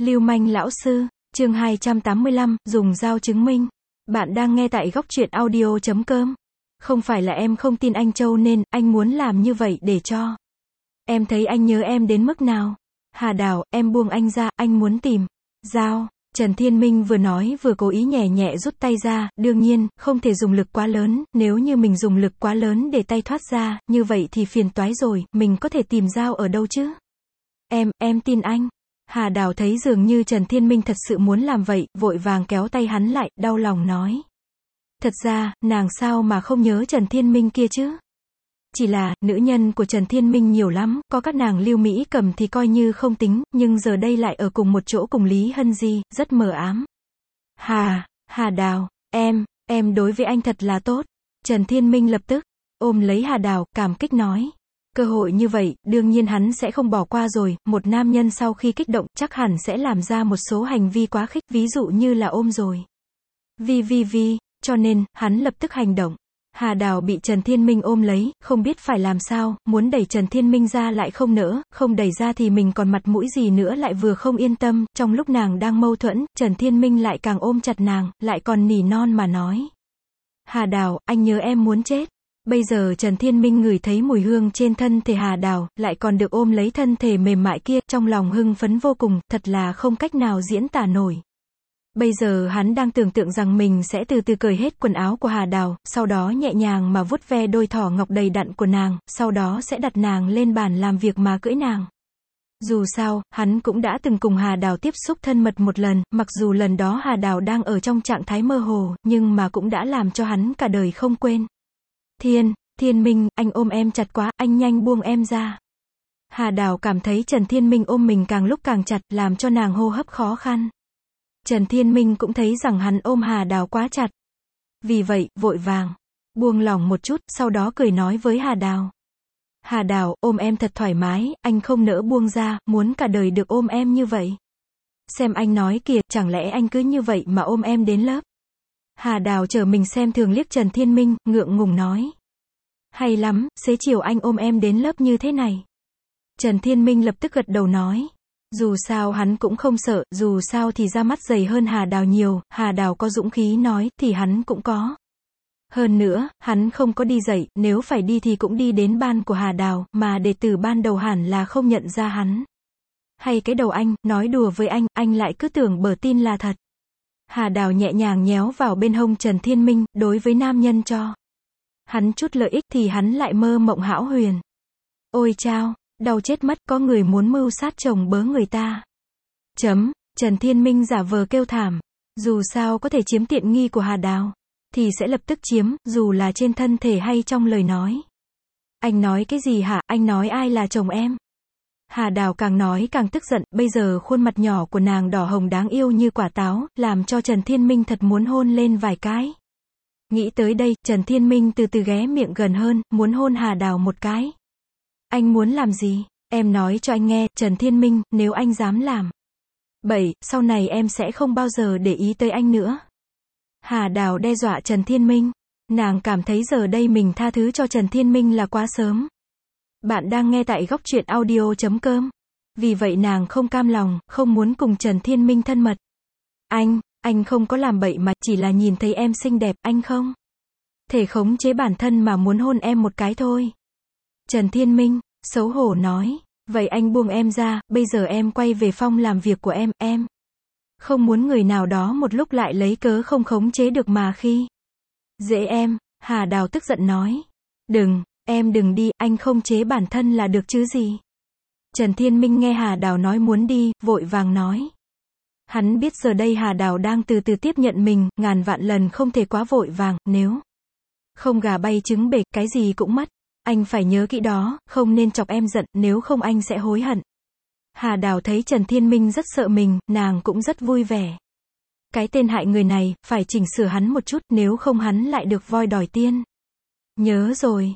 Lưu manh lão sư, chương 285, dùng dao chứng minh. Bạn đang nghe tại góc truyện audio.com. Không phải là em không tin anh Châu nên, anh muốn làm như vậy để cho em thấy anh nhớ em đến mức nào. Hà Đào, em buông anh ra, anh muốn tìm dao. Trần Thiên Minh vừa nói vừa cố ý nhẹ nhẹ rút tay ra, đương nhiên, không thể dùng lực quá lớn, nếu như mình dùng lực quá lớn để tay thoát ra, như vậy thì phiền toái rồi, mình có thể tìm dao ở đâu chứ? Em tin anh. Hà Đào thấy dường như Trần Thiên Minh thật sự muốn làm vậy, vội vàng kéo tay hắn lại, đau lòng nói. Thật ra, nàng sao mà không nhớ Trần Thiên Minh kia chứ? Chỉ là, nữ nhân của Trần Thiên Minh nhiều lắm, có các nàng Lưu Mỹ Cầm thì coi như không tính, nhưng giờ đây lại ở cùng một chỗ cùng Lý Hân Di, rất mờ ám. Hà Đào, em đối với anh thật là tốt. Trần Thiên Minh lập tức ôm lấy Hà Đào, cảm kích nói. Cơ hội như vậy, đương nhiên hắn sẽ không bỏ qua rồi, một nam nhân sau khi kích động, chắc hẳn sẽ làm ra một số hành vi quá khích, ví dụ như là ôm rồi. Cho nên, hắn lập tức hành động. Hà Đào bị Trần Thiên Minh ôm lấy, không biết phải làm sao, muốn đẩy Trần Thiên Minh ra lại không nỡ, không đẩy ra thì mình còn mặt mũi gì nữa lại vừa không yên tâm, trong lúc nàng đang mâu thuẫn, Trần Thiên Minh lại càng ôm chặt nàng, lại còn nỉ non mà nói. Hà Đào, anh nhớ em muốn chết. Bây giờ Trần Thiên Minh ngửi thấy mùi hương trên thân thể Hà Đào, lại còn được ôm lấy thân thể mềm mại kia, trong lòng hưng phấn vô cùng, thật là không cách nào diễn tả nổi. Bây giờ hắn đang tưởng tượng rằng mình sẽ từ từ cởi hết quần áo của Hà Đào, sau đó nhẹ nhàng mà vuốt ve đôi thỏ ngọc đầy đặn của nàng, sau đó sẽ đặt nàng lên bàn làm việc mà cưỡi nàng. Dù sao, hắn cũng đã từng cùng Hà Đào tiếp xúc thân mật một lần, mặc dù lần đó Hà Đào đang ở trong trạng thái mơ hồ, nhưng mà cũng đã làm cho hắn cả đời không quên. Thiên Minh, anh ôm em chặt quá, anh nhanh buông em ra. Hà Đào cảm thấy Trần Thiên Minh ôm mình càng lúc càng chặt, làm cho nàng hô hấp khó khăn. Trần Thiên Minh cũng thấy rằng hắn ôm Hà Đào quá chặt. Vì vậy, vội vàng buông lỏng một chút, sau đó cười nói với Hà Đào. Hà Đào, ôm em thật thoải mái, anh không nỡ buông ra, muốn cả đời được ôm em như vậy. Xem anh nói kìa, chẳng lẽ anh cứ như vậy mà ôm em đến lớp? Hà Đào chờ mình xem thường liếc Trần Thiên Minh, ngượng ngùng nói. Hay lắm, xế chiều anh ôm em đến lớp như thế này. Trần Thiên Minh lập tức gật đầu nói. Dù sao hắn cũng không sợ, dù sao thì ra mắt dày hơn Hà Đào nhiều, Hà Đào có dũng khí nói, thì hắn cũng có. Hơn nữa, hắn không có đi dạy, nếu phải đi thì cũng đi đến ban của Hà Đào, mà đệ tử ban đầu hẳn là không nhận ra hắn. Hay cái đầu anh, nói đùa với anh lại cứ tưởng bở tin là thật. Hà Đào nhẹ nhàng nhéo vào bên hông Trần Thiên Minh, đối với nam nhân cho hắn chút lợi ích thì hắn lại mơ mộng hão huyền. Ôi chao, đau chết mất, có người muốn mưu sát chồng bớ người ta. Trần Thiên Minh giả vờ kêu thảm. Dù sao có thể chiếm tiện nghi của Hà Đào, thì sẽ lập tức chiếm, dù là trên thân thể hay trong lời nói. Anh nói cái gì hả, anh nói ai là chồng em? Hà Đào càng nói càng tức giận, bây giờ khuôn mặt nhỏ của nàng đỏ hồng đáng yêu như quả táo, làm cho Trần Thiên Minh thật muốn hôn lên vài cái. Nghĩ tới đây, Trần Thiên Minh từ từ ghé miệng gần hơn, muốn hôn Hà Đào một cái. Anh muốn làm gì? Em nói cho anh nghe, Trần Thiên Minh, nếu anh dám làm bậy, sau này em sẽ không bao giờ để ý tới anh nữa. Hà Đào đe dọa Trần Thiên Minh. Nàng cảm thấy giờ đây mình tha thứ cho Trần Thiên Minh là quá sớm. Bạn đang nghe tại góc truyện audio.com. Vì vậy nàng không cam lòng, không muốn cùng Trần Thiên Minh thân mật. Anh không có làm bậy mà, chỉ là nhìn thấy em xinh đẹp, anh không thể khống chế bản thân mà muốn hôn em một cái thôi. Trần Thiên Minh xấu hổ nói, vậy anh buông em ra, bây giờ em quay về phòng làm việc của em không muốn người nào đó một lúc lại lấy cớ không khống chế được mà khi dễ em. Hà Đào tức giận nói. Em đừng đi, anh không chế bản thân là được chứ gì. Trần Thiên Minh nghe Hà Đào nói muốn đi, vội vàng nói. Hắn biết giờ đây Hà Đào đang từ từ tiếp nhận mình, ngàn vạn lần không thể quá vội vàng, nếu không gà bay trứng bể, cái gì cũng mất. Anh phải nhớ kỹ đó, không nên chọc em giận, nếu không anh sẽ hối hận. Hà Đào thấy Trần Thiên Minh rất sợ mình, nàng cũng rất vui vẻ. Cái tên hại người này, phải chỉnh sửa hắn một chút, nếu không hắn lại được voi đòi tiên. Nhớ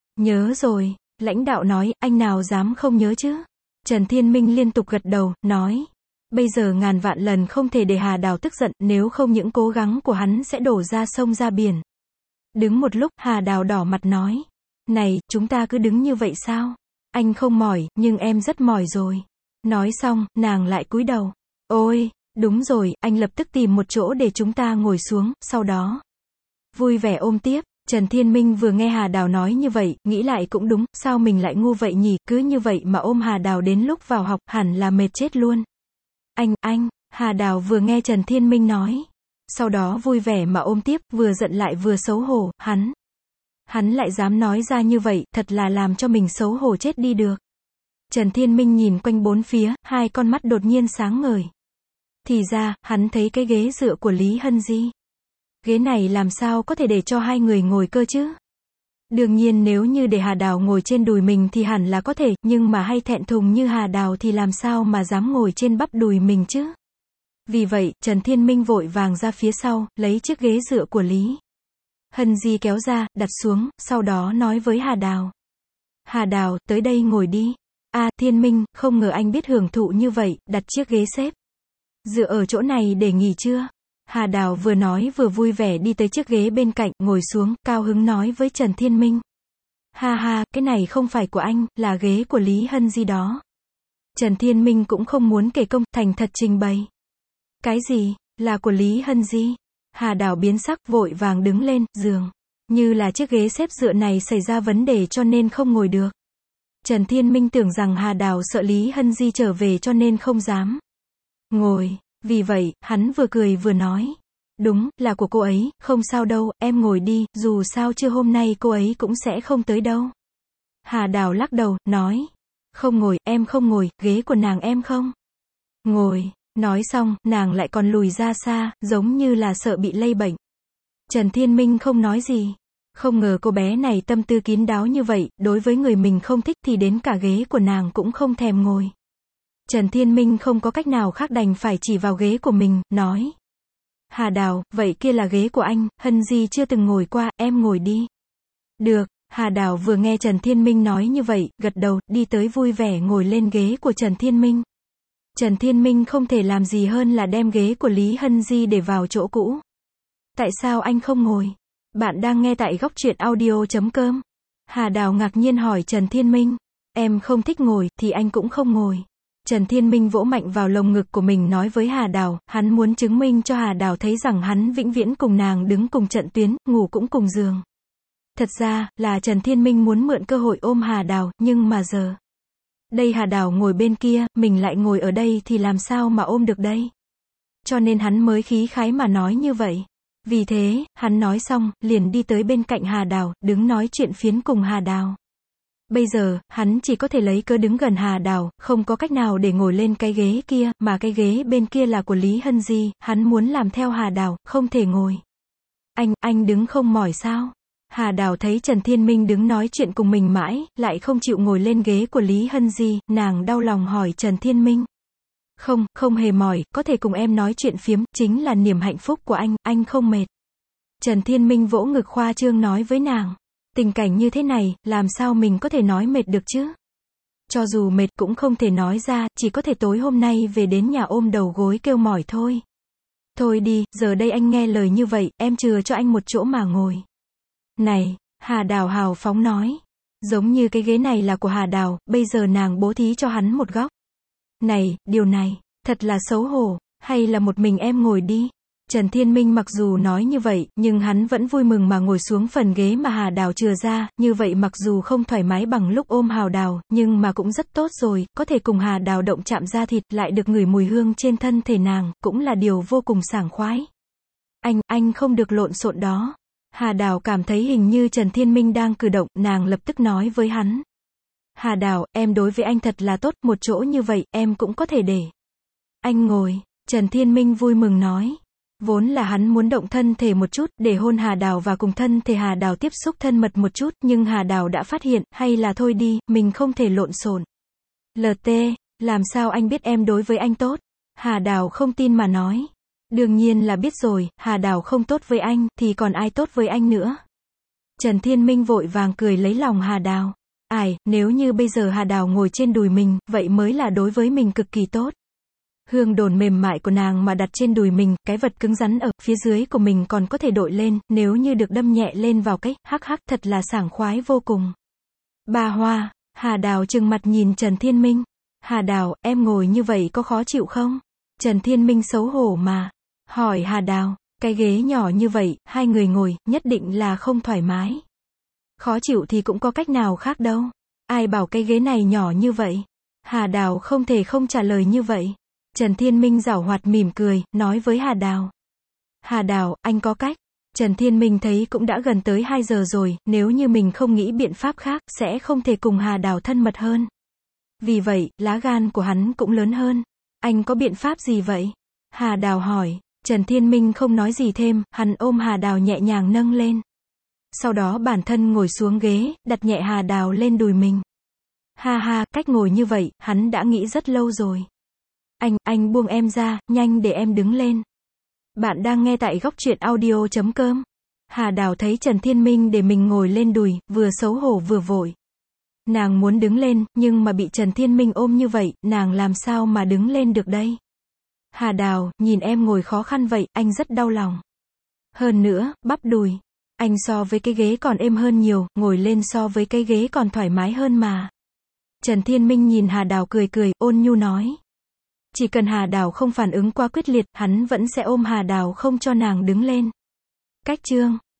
rồi, lãnh đạo nói, anh nào dám không nhớ chứ? Trần Thiên Minh liên tục gật đầu, nói. Bây giờ ngàn vạn lần không thể để Hà Đào tức giận, nếu không những cố gắng của hắn sẽ đổ ra sông ra biển. Đứng một lúc, Hà Đào đỏ mặt nói. Này, chúng ta cứ đứng như vậy sao? Anh không mỏi, nhưng em rất mỏi rồi. Nói xong, nàng lại cúi đầu. Ôi, đúng rồi, anh lập tức tìm một chỗ để chúng ta ngồi xuống, sau đó vui vẻ ôm tiếp. Trần Thiên Minh vừa nghe Hà Đào nói như vậy, nghĩ lại cũng đúng, sao mình lại ngu vậy nhỉ, cứ như vậy mà ôm Hà Đào đến lúc vào học, hẳn là mệt chết luôn. Anh, Hà Đào vừa nghe Trần Thiên Minh nói. Sau đó vui vẻ mà ôm tiếp, vừa giận lại vừa xấu hổ, hắn lại dám nói ra như vậy, thật là làm cho mình xấu hổ chết đi được. Trần Thiên Minh nhìn quanh bốn phía, hai con mắt đột nhiên sáng ngời. Thì ra, hắn thấy cái ghế dựa của Lý Hân Di. Ghế này làm sao có thể để cho hai người ngồi cơ chứ? Đương nhiên nếu như để Hà Đào ngồi trên đùi mình thì hẳn là có thể, nhưng mà hay thẹn thùng như Hà Đào thì làm sao mà dám ngồi trên bắp đùi mình chứ? Vì vậy, Trần Thiên Minh vội vàng ra phía sau, lấy chiếc ghế dựa của Lý Hân Di kéo ra, đặt xuống, sau đó nói với Hà Đào. Hà Đào, tới đây ngồi đi. Thiên Minh, không ngờ anh biết hưởng thụ như vậy, đặt chiếc ghế xếp dựa ở chỗ này để nghỉ chưa? Hà Đào vừa nói vừa vui vẻ đi tới chiếc ghế bên cạnh, ngồi xuống, cao hứng nói với Trần Thiên Minh. Ha ha, cái này không phải của anh, là ghế của Lý Hân Di đó. Trần Thiên Minh cũng không muốn kể công, thành thật trình bày. Cái gì, là của Lý Hân Di? Hà Đào biến sắc, vội vàng đứng lên, dường như là chiếc ghế xếp dựa này xảy ra vấn đề cho nên không ngồi được. Trần Thiên Minh tưởng rằng Hà Đào sợ Lý Hân Di trở về cho nên không dám ngồi. Vì vậy, hắn vừa cười vừa nói. Đúng, là của cô ấy, không sao đâu, em ngồi đi, dù sao trưa hôm nay cô ấy cũng sẽ không tới đâu. Hà Đào lắc đầu, nói. Không ngồi, em không ngồi, ghế của nàng em không ngồi. Nói xong, nàng lại còn lùi ra xa, giống như là sợ bị lây bệnh. Trần Thiên Minh không nói gì. Không ngờ cô bé này tâm tư kín đáo như vậy, đối với người mình không thích thì đến cả ghế của nàng cũng không thèm ngồi. Trần Thiên Minh không có cách nào khác đành phải chỉ vào ghế của mình, nói. Hà Đào, vậy kia là ghế của anh, Hân Di chưa từng ngồi qua, em ngồi đi. Được, Hà Đào vừa nghe Trần Thiên Minh nói như vậy, gật đầu, đi tới vui vẻ ngồi lên ghế của Trần Thiên Minh. Trần Thiên Minh không thể làm gì hơn là đem ghế của Lý Hân Di để vào chỗ cũ. Tại sao anh không ngồi? Bạn đang nghe tại góc truyện audio.com. Hà Đào ngạc nhiên hỏi Trần Thiên Minh. Em không thích ngồi, thì anh cũng không ngồi. Trần Thiên Minh vỗ mạnh vào lồng ngực của mình nói với Hà Đào, hắn muốn chứng minh cho Hà Đào thấy rằng hắn vĩnh viễn cùng nàng đứng cùng trận tuyến, ngủ cũng cùng giường. Thật ra, là Trần Thiên Minh muốn mượn cơ hội ôm Hà Đào, nhưng mà giờ. Đây Hà Đào ngồi bên kia, mình lại ngồi ở đây thì làm sao mà ôm được đây? Cho nên hắn mới khí khái mà nói như vậy. Vì thế, hắn nói xong, liền đi tới bên cạnh Hà Đào, đứng nói chuyện phiếm cùng Hà Đào. Bây giờ, hắn chỉ có thể lấy cớ đứng gần Hà Đào, không có cách nào để ngồi lên cái ghế kia, mà cái ghế bên kia là của Lý Hân Di, hắn muốn làm theo Hà Đào, không thể ngồi. Anh đứng không mỏi sao? Hà Đào thấy Trần Thiên Minh đứng nói chuyện cùng mình mãi, lại không chịu ngồi lên ghế của Lý Hân Di, nàng đau lòng hỏi Trần Thiên Minh. Không hề mỏi, có thể cùng em nói chuyện phiếm, chính là niềm hạnh phúc của anh không mệt. Trần Thiên Minh vỗ ngực khoa trương nói với nàng. Tình cảnh như thế này, làm sao mình có thể nói mệt được chứ? Cho dù mệt cũng không thể nói ra, chỉ có thể tối hôm nay về đến nhà ôm đầu gối kêu mỏi thôi. Thôi đi, giờ đây anh nghe lời như vậy, em chừa cho anh một chỗ mà ngồi. Này, Hà Đào hào phóng nói. Giống như cái ghế này là của Hà Đào, bây giờ nàng bố thí cho hắn một góc. Này, điều này, thật là xấu hổ, hay là một mình em ngồi đi. Trần Thiên Minh mặc dù nói như vậy, nhưng hắn vẫn vui mừng mà ngồi xuống phần ghế mà Hà Đào chừa ra, như vậy mặc dù không thoải mái bằng lúc ôm Hà Đào, nhưng mà cũng rất tốt rồi, có thể cùng Hà Đào động chạm da thịt, lại được ngửi mùi hương trên thân thể nàng, cũng là điều vô cùng sảng khoái. Anh không được lộn xộn đó. Hà Đào cảm thấy hình như Trần Thiên Minh đang cử động, nàng lập tức nói với hắn. Hà Đào, em đối với anh thật là tốt, một chỗ như vậy, em cũng có thể để anh ngồi. Trần Thiên Minh vui mừng nói. Vốn là hắn muốn động thân thể một chút, để hôn Hà Đào và cùng thân thể Hà Đào tiếp xúc thân mật một chút, nhưng Hà Đào đã phát hiện, hay là thôi đi, mình không thể lộn xộn. LT, làm sao anh biết em đối với anh tốt? Hà Đào không tin mà nói. Đương nhiên là biết rồi, Hà Đào không tốt với anh, thì còn ai tốt với anh nữa? Trần Thiên Minh vội vàng cười lấy lòng Hà Đào. Nếu như bây giờ Hà Đào ngồi trên đùi mình, vậy mới là đối với mình cực kỳ tốt. Hương đồn mềm mại của nàng mà đặt trên đùi mình, cái vật cứng rắn ở phía dưới của mình còn có thể đội lên, nếu như được đâm nhẹ lên vào cái, hắc thật là sảng khoái vô cùng. Ba Hoa, Hà Đào trừng mặt nhìn Trần Thiên Minh. Hà Đào, em ngồi như vậy có khó chịu không? Trần Thiên Minh xấu hổ mà. Hỏi Hà Đào, cái ghế nhỏ như vậy, hai người ngồi, nhất định là không thoải mái. Khó chịu thì cũng có cách nào khác đâu. Ai bảo cái ghế này nhỏ như vậy? Hà Đào không thể không trả lời như vậy. Trần Thiên Minh giảo hoạt mỉm cười, nói với Hà Đào. Hà Đào, anh có cách. Trần Thiên Minh thấy cũng đã gần tới 2 giờ rồi, nếu như mình không nghĩ biện pháp khác, sẽ không thể cùng Hà Đào thân mật hơn. Vì vậy, lá gan của hắn cũng lớn hơn. Anh có biện pháp gì vậy? Hà Đào hỏi. Trần Thiên Minh không nói gì thêm, hắn ôm Hà Đào nhẹ nhàng nâng lên. Sau đó bản thân ngồi xuống ghế, đặt nhẹ Hà Đào lên đùi mình. Ha ha, cách ngồi như vậy, hắn đã nghĩ rất lâu rồi. Anh buông em ra, nhanh để em đứng lên. Bạn đang nghe tại góc truyện audio.com. Hà Đào thấy Trần Thiên Minh để mình ngồi lên đùi, vừa xấu hổ vừa vội. Nàng muốn đứng lên, nhưng mà bị Trần Thiên Minh ôm như vậy, nàng làm sao mà đứng lên được đây? Hà Đào, nhìn em ngồi khó khăn vậy, anh rất đau lòng. Hơn nữa, bắp đùi. Anh so với cái ghế còn êm hơn nhiều, ngồi lên so với cái ghế còn thoải mái hơn mà. Trần Thiên Minh nhìn Hà Đào cười cười, ôn nhu nói. Chỉ cần Hà Đào không phản ứng quá quyết liệt, hắn vẫn sẽ ôm Hà Đào không cho nàng đứng lên. Cách chương